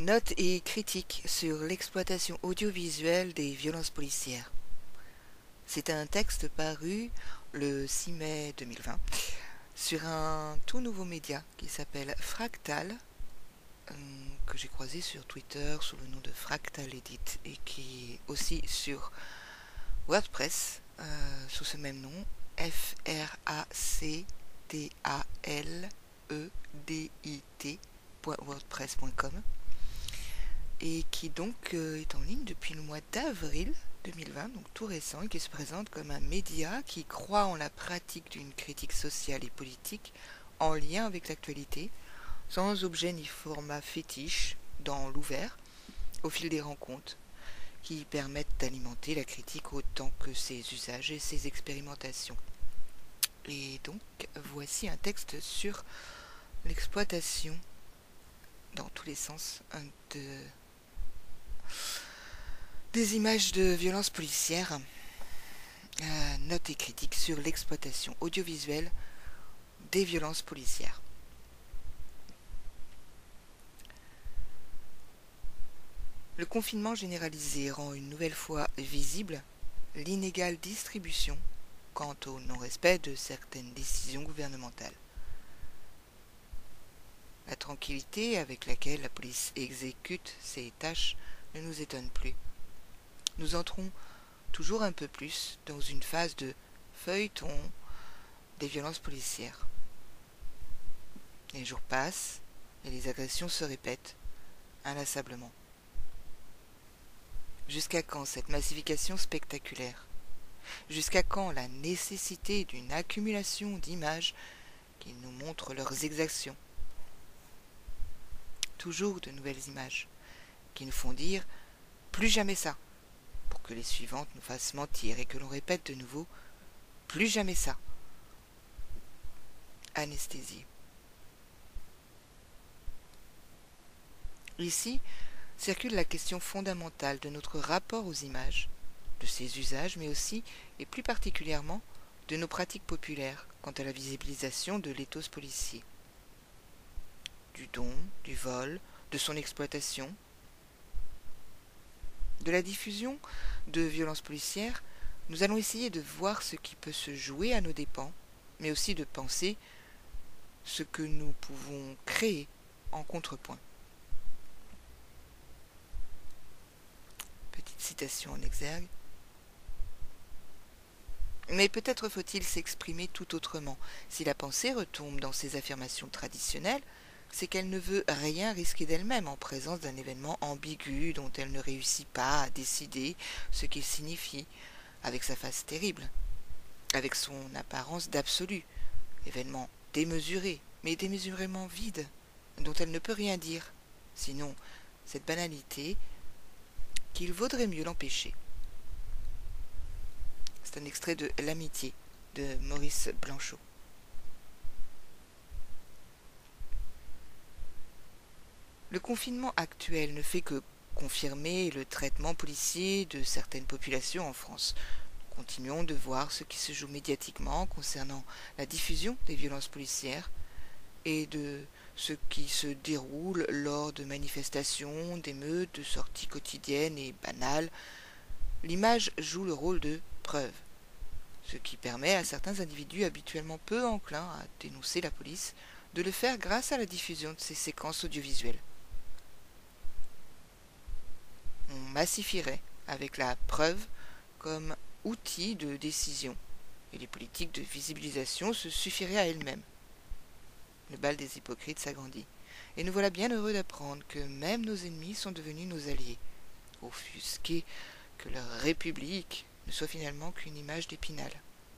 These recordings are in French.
Notes et critiques sur l'exploitation audiovisuelle des violences policières. C'est un texte paru le 6 mai 2020 sur un tout nouveau média qui s'appelle Fractal, que j'ai croisé sur Twitter sous le nom de Fractal Edit et qui est aussi sur WordPress sous ce même nom, fractaledit.wordpress.com, et qui donc est en ligne depuis le mois d'avril 2020, donc tout récent, et qui se présente comme un média qui croit en la pratique d'une critique sociale et politique en lien avec l'actualité, sans objet ni format fétiche, dans l'ouvert, au fil des rencontres, qui permettent d'alimenter la critique autant que ses usages et ses expérimentations. Et donc, voici un texte sur l'exploitation, dans tous les sens, des images de violences policières, notes et critiques sur l'exploitation audiovisuelle des violences policières. Le confinement généralisé rend une nouvelle fois visible l'inégale distribution quant au non-respect de certaines décisions gouvernementales. La tranquillité avec laquelle la police exécute ses tâches ne nous étonne plus. Nous entrons toujours un peu plus dans une phase de feuilleton des violences policières. Les jours passent et les agressions se répètent inlassablement. Jusqu'à quand cette massification spectaculaire? Jusqu'à quand la nécessité d'une accumulation d'images qui nous montrent leurs exactions? Toujours de nouvelles images qui nous font dire « plus jamais ça », pour que les suivantes nous fassent mentir et que l'on répète de nouveau « plus jamais ça ». Anesthésie. Ici circule la question fondamentale de notre rapport aux images, de ses usages, mais aussi, et plus particulièrement, de nos pratiques populaires quant à la visibilisation de l'éthos policier. Du don, du vol, de son exploitation, de la diffusion de violences policières, nous allons essayer de voir ce qui peut se jouer à nos dépens, mais aussi de penser ce que nous pouvons créer en contrepoint. Petite citation en exergue. Mais peut-être faut-il s'exprimer tout autrement. Si la pensée retombe dans ses affirmations traditionnelles, c'est qu'elle ne veut rien risquer d'elle-même en présence d'un événement ambigu dont elle ne réussit pas à décider ce qu'il signifie, avec sa face terrible, avec son apparence d'absolu, événement démesuré, mais démesurément vide, dont elle ne peut rien dire, sinon cette banalité qu'il vaudrait mieux l'empêcher. C'est un extrait de L'amitié de Maurice Blanchot. Le confinement actuel ne fait que confirmer le traitement policier de certaines populations en France. Nous continuons de voir ce qui se joue médiatiquement concernant la diffusion des violences policières et de ce qui se déroule lors de manifestations, d'émeutes, de sorties quotidiennes et banales. L'image joue le rôle de preuve, ce qui permet à certains individus habituellement peu enclins à dénoncer la police de le faire grâce à la diffusion de ces séquences audiovisuelles. On massifierait avec la preuve comme outil de décision, et les politiques de visibilisation se suffiraient à elles-mêmes. Le bal des hypocrites s'agrandit, et nous voilà bien heureux d'apprendre que même nos ennemis sont devenus nos alliés, offusqués que leur république ne soit finalement qu'une image d'Épinal.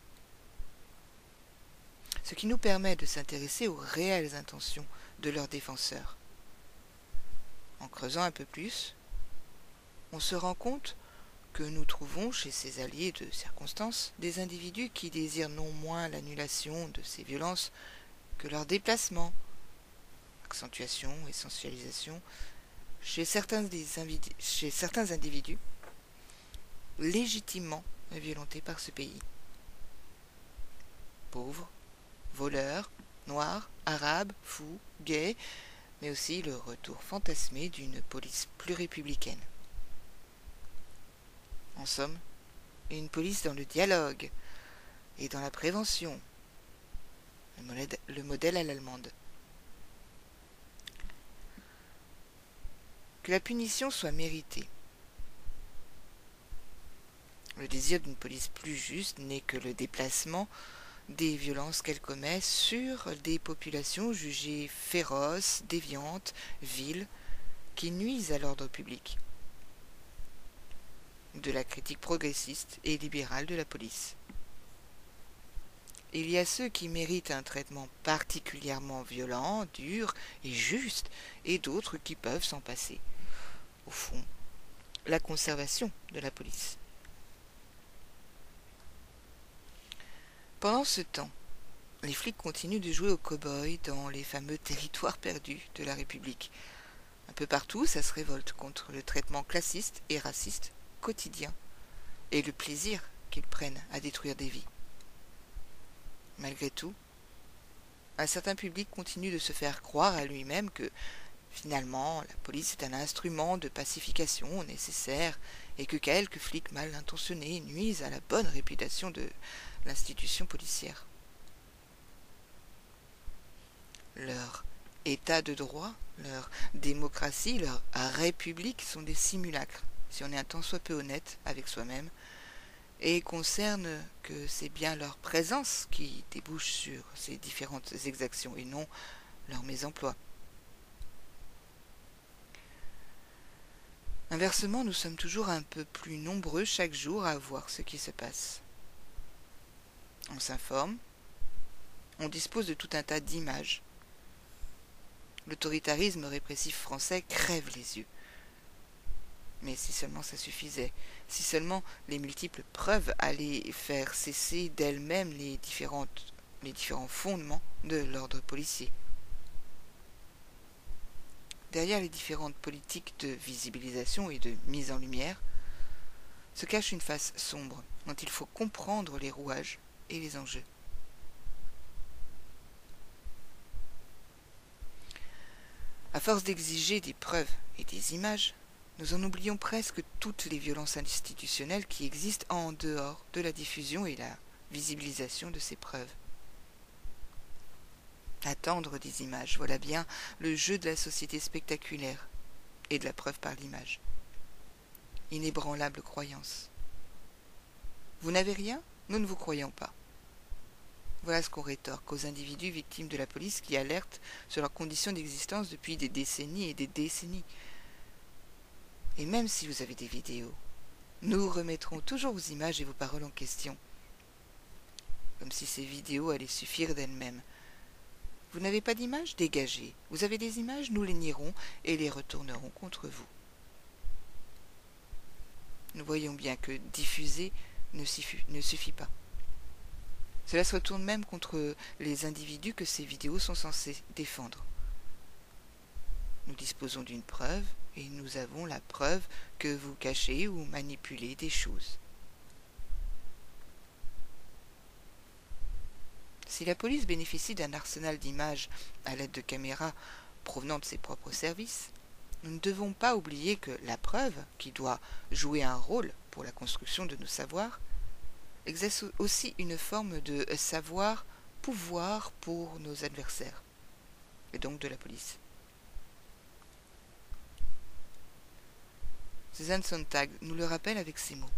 Ce qui nous permet de s'intéresser aux réelles intentions de leurs défenseurs. En creusant un peu plus, on se rend compte que nous trouvons chez ces alliés de circonstance des individus qui désirent non moins l'annulation de ces violences que leur déplacement, accentuation, essentialisation, chez certains individus légitimement violentés par ce pays. Pauvres, voleurs, noirs, arabes, fous, gays, mais aussi le retour fantasmé d'une police plus républicaine. En somme, une police dans le dialogue et dans la prévention, le modèle à l'allemande. Que la punition soit méritée. Le désir d'une police plus juste n'est que le déplacement des violences qu'elle commet sur des populations jugées féroces, déviantes, viles, qui nuisent à l'ordre public. De la critique progressiste et libérale de la police. Il y a ceux qui méritent un traitement particulièrement violent, dur et juste, et d'autres qui peuvent s'en passer. Au fond, la conservation de la police. Pendant ce temps, les flics continuent de jouer aux cow-boys dans les fameux territoires perdus de la République. Un peu partout, ça se révolte contre le traitement classiste et raciste quotidien et le plaisir qu'ils prennent à détruire des vies. Malgré tout, un certain public continue de se faire croire à lui-même que, finalement, la police est un instrument de pacification nécessaire et que quelques flics mal intentionnés nuisent à la bonne réputation de l'institution policière. Leur état de droit, leur démocratie, leur république sont des simulacres, si on est un tant soit peu honnête avec soi-même, et concerne que c'est bien leur présence qui débouche sur ces différentes exactions et non leur mésemploi. Inversement, nous sommes toujours un peu plus nombreux chaque jour à voir ce qui se passe. On s'informe, on dispose de tout un tas d'images. L'autoritarisme répressif français crève les yeux. Mais si seulement ça suffisait, si seulement les multiples preuves allaient faire cesser d'elles-mêmes les différents fondements de l'ordre policier. Derrière les différentes politiques de visibilisation et de mise en lumière, se cache une face sombre dont il faut comprendre les rouages et les enjeux. À force d'exiger des preuves et des images, nous en oublions presque toutes les violences institutionnelles qui existent en dehors de la diffusion et la visibilisation de ces preuves. Attendre des images, voilà bien le jeu de la société spectaculaire et de la preuve par l'image. Inébranlable croyance. Vous n'avez rien, nous ne vous croyons pas. Voilà ce qu'on rétorque aux individus victimes de la police qui alertent sur leurs conditions d'existence depuis des décennies et des décennies. Et même si vous avez des vidéos, nous remettrons toujours vos images et vos paroles en question, comme si ces vidéos allaient suffire d'elles-mêmes. Vous n'avez pas d'images? Dégagez. Vous avez des images? Nous les nierons et les retournerons contre vous. Nous voyons bien que diffuser ne suffit pas. Cela se retourne même contre les individus que ces vidéos sont censées défendre. Nous disposons d'une preuve et nous avons la preuve que vous cachez ou manipulez des choses. Si la police bénéficie d'un arsenal d'images à l'aide de caméras provenant de ses propres services, nous ne devons pas oublier que la preuve, qui doit jouer un rôle pour la construction de nos savoirs, exerce aussi une forme de savoir-pouvoir pour nos adversaires, et donc de la police. Susan Sontag nous le rappelle avec ces mots.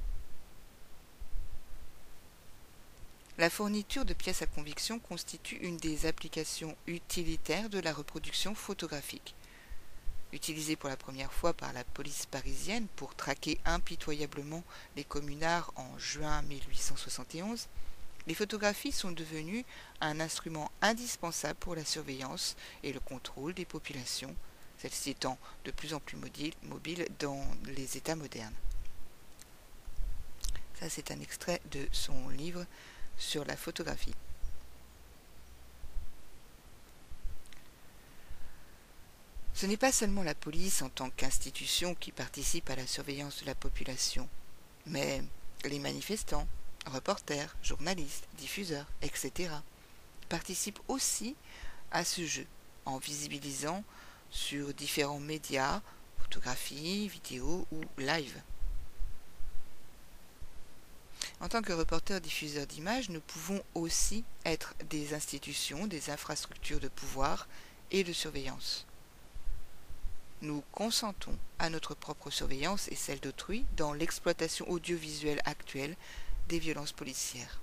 La fourniture de pièces à conviction constitue une des applications utilitaires de la reproduction photographique. Utilisée pour la première fois par la police parisienne pour traquer impitoyablement les communards en juin 1871, les photographies sont devenues un instrument indispensable pour la surveillance et le contrôle des populations, celles-ci étant de plus en plus mobiles dans les États modernes. Ça, c'est un extrait de son livre sur la photographie. Ce n'est pas seulement la police en tant qu'institution qui participe à la surveillance de la population, mais les manifestants, reporters, journalistes, diffuseurs, etc. participent aussi à ce jeu en visibilisant sur différents médias, photographie, vidéo ou live. En tant que reporters diffuseurs d'images, nous pouvons aussi être des institutions, des infrastructures de pouvoir et de surveillance. Nous consentons à notre propre surveillance et celle d'autrui dans l'exploitation audiovisuelle actuelle des violences policières.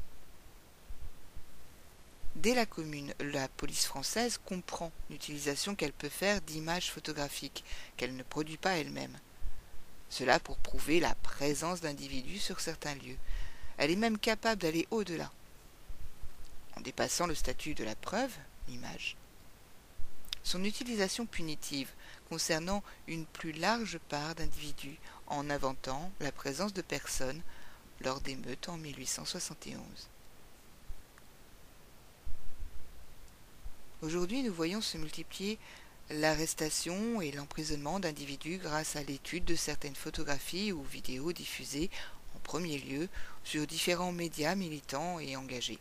Dès la Commune, la police française comprend l'utilisation qu'elle peut faire d'images photographiques qu'elle ne produit pas elle-même. Cela pour prouver la présence d'individus sur certains lieux. Elle est même capable d'aller au-delà, en dépassant le statut de la preuve, l'image. Son utilisation punitive concernant une plus large part d'individus en inventant la présence de personnes lors d'émeutes en 1871. Aujourd'hui, nous voyons se multiplier l'arrestation et l'emprisonnement d'individus grâce à l'étude de certaines photographies ou vidéos diffusées en premier lieu sur différents médias militants et engagés.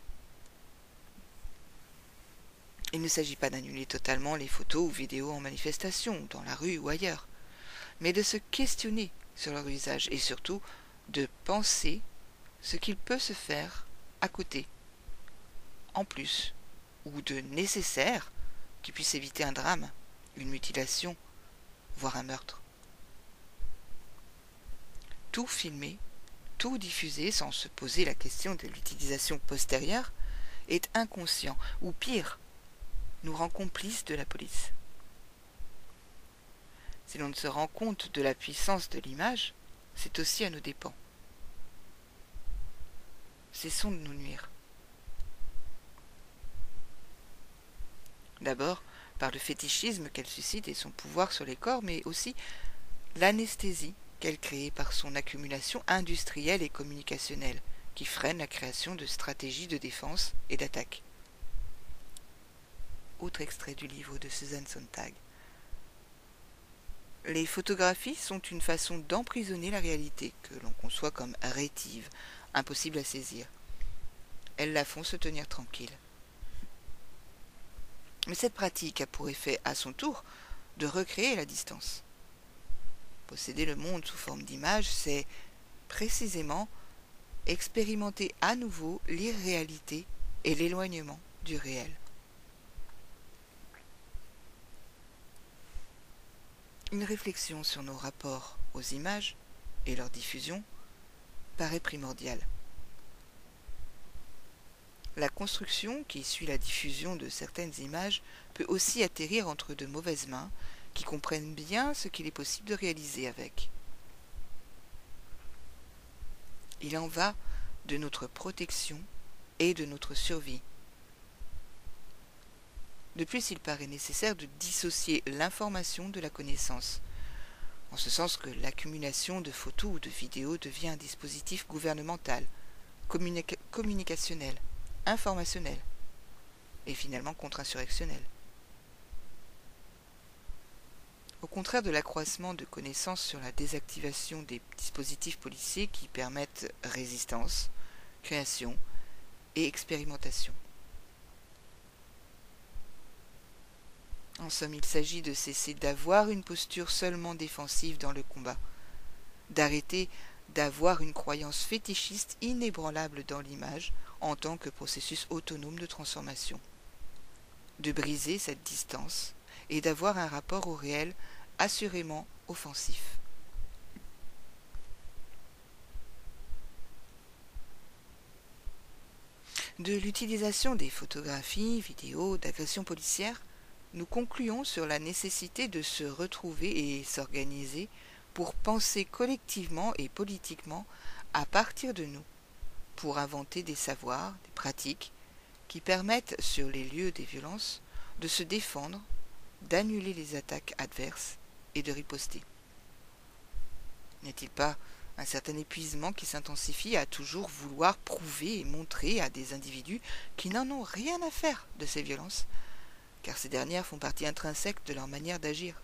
Il ne s'agit pas d'annuler totalement les photos ou vidéos en manifestation, dans la rue ou ailleurs, mais de se questionner sur leur usage et surtout de penser ce qu'il peut se faire à côté, en plus, ou de nécessaire qui puisse éviter un drame, une mutilation, voire un meurtre. Tout filmer, tout diffuser sans se poser la question de l'utilisation postérieure est inconscient, ou pire, nous rend complices de la police. Si l'on ne se rend compte de la puissance de l'image, c'est aussi à nos dépens. Cessons de nous nuire. D'abord, par le fétichisme qu'elle suscite et son pouvoir sur les corps, mais aussi l'anesthésie qu'elle crée par son accumulation industrielle et communicationnelle, qui freine la création de stratégies de défense et d'attaque. Autre extrait du livre de Susan Sontag. Les photographies sont une façon d'emprisonner la réalité, que l'on conçoit comme rétive, impossible à saisir. Elles la font se tenir tranquille. Mais cette pratique a pour effet, à son tour, de recréer la distance. Posséder le monde sous forme d'image, c'est précisément expérimenter à nouveau l'irréalité et l'éloignement du réel. Une réflexion sur nos rapports aux images et leur diffusion paraît primordiale. La construction qui suit la diffusion de certaines images peut aussi atterrir entre de mauvaises mains qui comprennent bien ce qu'il est possible de réaliser avec. Il en va de notre protection et de notre survie. De plus, il paraît nécessaire de dissocier l'information de la connaissance, en ce sens que l'accumulation de photos ou de vidéos devient un dispositif gouvernemental, communicationnel, informationnel et finalement contre-insurrectionnel. Au contraire de l'accroissement de connaissances sur la désactivation des dispositifs policiers qui permettent résistance, création et expérimentation. En somme, il s'agit de cesser d'avoir une posture seulement défensive dans le combat, d'arrêter d'avoir une croyance fétichiste inébranlable dans l'image en tant que processus autonome de transformation, de briser cette distance et d'avoir un rapport au réel assurément offensif. De l'utilisation des photographies, vidéos, d'agressions policières, nous concluons sur la nécessité de se retrouver et s'organiser pour penser collectivement et politiquement à partir de nous, pour inventer des savoirs, des pratiques qui permettent sur les lieux des violences de se défendre, d'annuler les attaques adverses et de riposter. N'y a-t-il pas un certain épuisement qui s'intensifie à toujours vouloir prouver et montrer à des individus qui n'en ont rien à faire de ces violences, car ces dernières font partie intrinsèque de leur manière d'agir.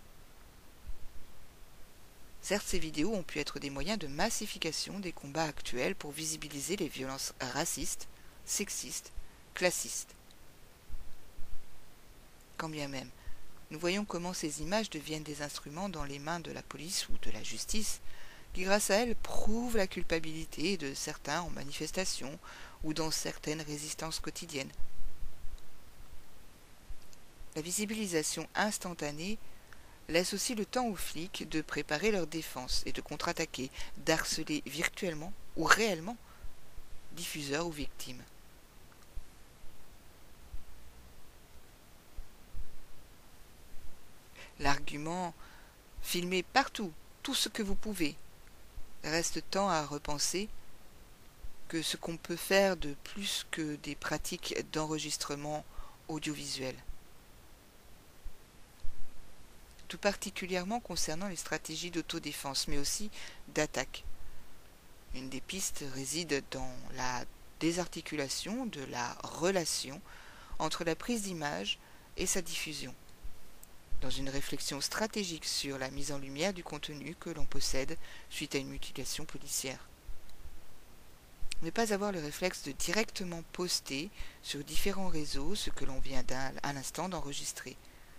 Certes, ces vidéos ont pu être des moyens de massification des combats actuels pour visibiliser les violences racistes, sexistes, classistes. Quand bien même, nous voyons comment ces images deviennent des instruments dans les mains de la police ou de la justice, qui grâce à elles prouvent la culpabilité de certains en manifestation ou dans certaines résistances quotidiennes. La visibilisation instantanée laisse aussi le temps aux flics de préparer leur défense et de contre-attaquer, d'harceler virtuellement ou réellement diffuseurs ou victimes. L'argument « filmez partout, tout ce que vous pouvez » reste tant à repenser que ce qu'on peut faire de plus que des pratiques d'enregistrement audiovisuel. Tout particulièrement concernant les stratégies d'autodéfense, mais aussi d'attaque. Une des pistes réside dans la désarticulation de la relation entre la prise d'image et sa diffusion, dans une réflexion stratégique sur la mise en lumière du contenu que l'on possède suite à une mutilation policière. Ne pas avoir le réflexe de directement poster sur différents réseaux ce que l'on vient à l'instant d'enregistrer.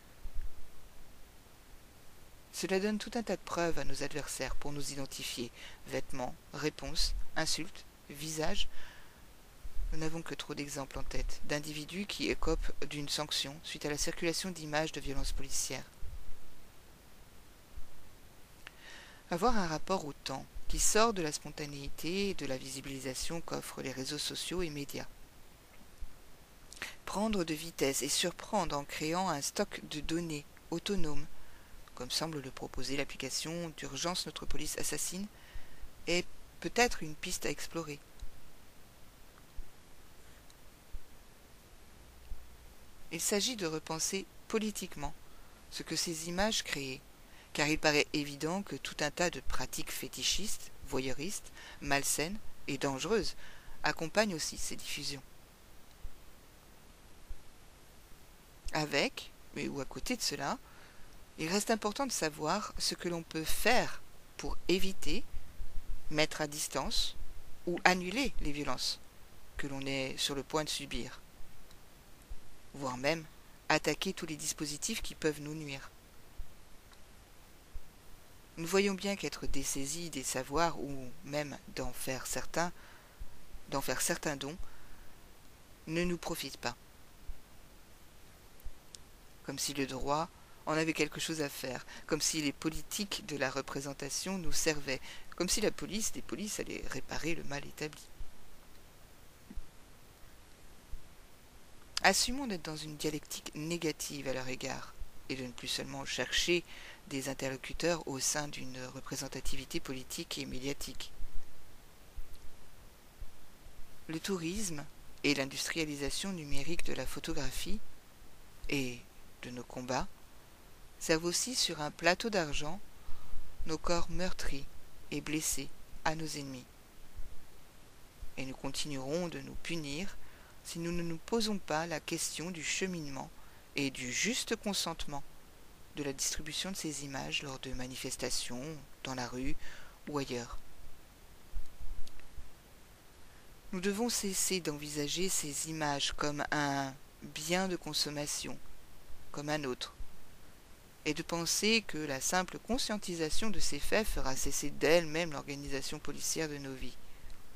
Cela donne tout un tas de preuves à nos adversaires pour nous identifier. Vêtements, réponses, insultes, visages. Nous n'avons que trop d'exemples en tête d'individus qui écopent d'une sanction suite à la circulation d'images de violences policières. Avoir un rapport au temps qui sort de la spontanéité et de la visibilisation qu'offrent les réseaux sociaux et médias. Prendre de vitesse et surprendre en créant un stock de données autonome, comme semble le proposer l'application d'urgence Notre Police Assassine, est peut-être une piste à explorer. Il s'agit de repenser politiquement ce que ces images créent, car il paraît évident que tout un tas de pratiques fétichistes, voyeuristes, malsaines et dangereuses accompagnent aussi ces diffusions. Avec, mais ou à côté de cela, il reste important de savoir ce que l'on peut faire pour éviter, mettre à distance ou annuler les violences que l'on est sur le point de subir, voire même attaquer tous les dispositifs qui peuvent nous nuire. Nous voyons bien qu'être dessaisi des savoirs ou même d'en faire certains dons ne nous profite pas. Comme si le droit en avait quelque chose à faire, comme si les politiques de la représentation nous servaient, comme si la police des polices allait réparer le mal établi. Assumons d'être dans une dialectique négative à leur égard, et de ne plus seulement chercher des interlocuteurs au sein d'une représentativité politique et médiatique. Le tourisme et l'industrialisation numérique de la photographie et de nos combats servent aussi sur un plateau d'argent nos corps meurtris et blessés à nos ennemis. Et nous continuerons de nous punir si nous ne nous posons pas la question du cheminement et du juste consentement de la distribution de ces images lors de manifestations, dans la rue ou ailleurs. Nous devons cesser d'envisager ces images comme un bien de consommation, comme un autre, et de penser que la simple conscientisation de ces faits fera cesser d'elle-même l'organisation policière de nos vies.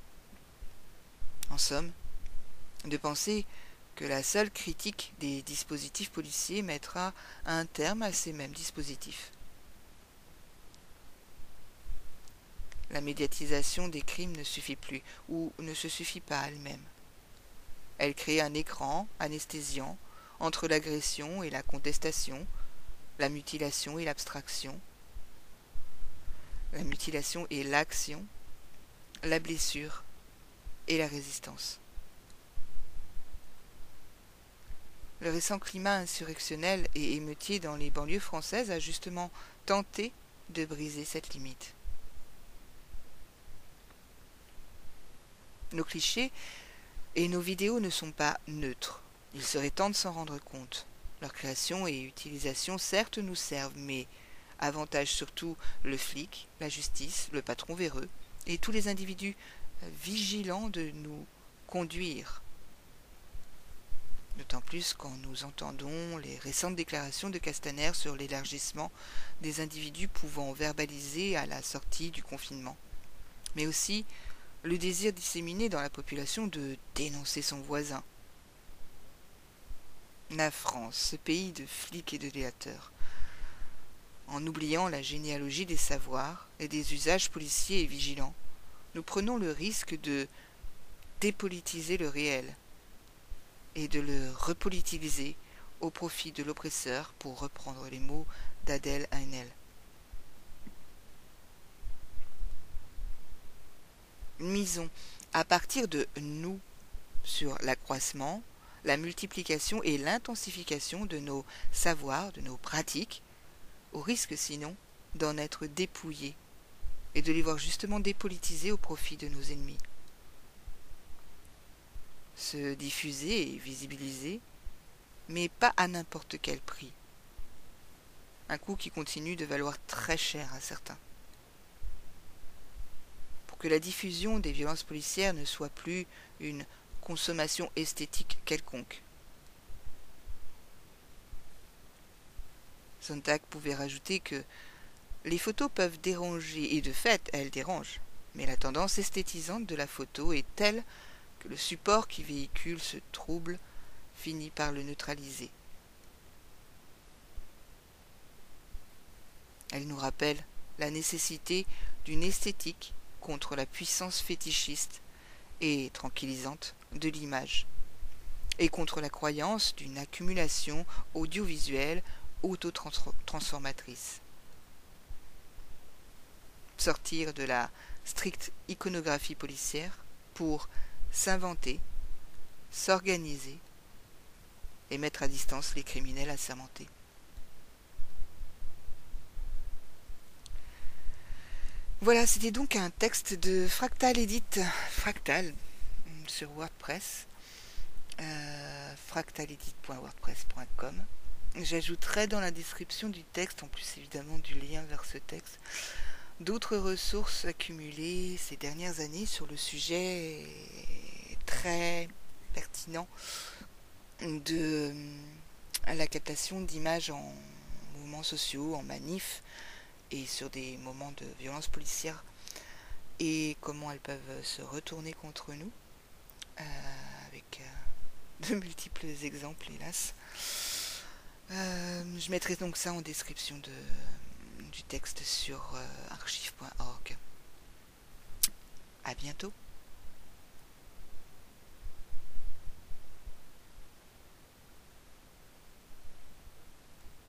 En somme, de penser que la seule critique des dispositifs policiers mettra un terme à ces mêmes dispositifs. La médiatisation des crimes ne suffit plus, ou ne se suffit pas à elle-même. Elle crée un écran anesthésiant entre l'agression et la contestation, la mutilation et l'abstraction, la mutilation et l'action, la blessure et la résistance. Le récent climat insurrectionnel et émeutier dans les banlieues françaises a justement tenté de briser cette limite. Nos clichés et nos vidéos ne sont pas neutres. Il serait temps de s'en rendre compte. Leur création et utilisation certes nous servent, mais avantage surtout le flic, la justice, le patron véreux et tous les individus vigilants de nous conduire D'autant plus quand nous entendons les récentes déclarations de Castaner sur l'élargissement des individus pouvant verbaliser à la sortie du confinement, mais aussi le désir disséminé dans la population de dénoncer son voisin. La France, ce pays de flics et de délateurs, en oubliant la généalogie des savoirs et des usages policiers et vigilants, nous prenons le risque de dépolitiser le réel et de le repolitiser au profit de l'oppresseur, pour reprendre les mots d'Adèle Haenel. Misons à partir de nous sur l'accroissement, la multiplication et l'intensification de nos savoirs, de nos pratiques, au risque sinon d'en être dépouillés et de les voir justement dépolitisés au profit de nos ennemis. Se diffuser et visibiliser, mais pas à n'importe quel prix. Un coût qui continue de valoir très cher à certains. Pour que la diffusion des violences policières ne soit plus une consommation esthétique quelconque. Sontag pouvait rajouter que les photos peuvent déranger, et de fait, elles dérangent, mais la tendance esthétisante de la photo est telle que le support qui véhicule ce trouble finit par le neutraliser. Elle nous rappelle la nécessité d'une esthétique contre la puissance fétichiste et tranquillisante de l'image, et contre la croyance d'une accumulation audiovisuelle autotransformatrice. Sortir de la stricte iconographie policière pour s'inventer, s'organiser et mettre à distance les criminels assermentés. Voilà, c'était donc un texte de Fractal Edit, Fractal, sur WordPress, fractaledit.wordpress.com. J'ajouterai dans la description du texte, en plus évidemment du lien vers ce texte, d'autres ressources accumulées ces dernières années sur le sujet très pertinent de la captation d'images en mouvements sociaux, en manifs et sur des moments de violence policière, et comment elles peuvent se retourner contre nous, avec de multiples exemples, hélas. Je mettrai donc ça en description du texte sur archive.org. À bientôt.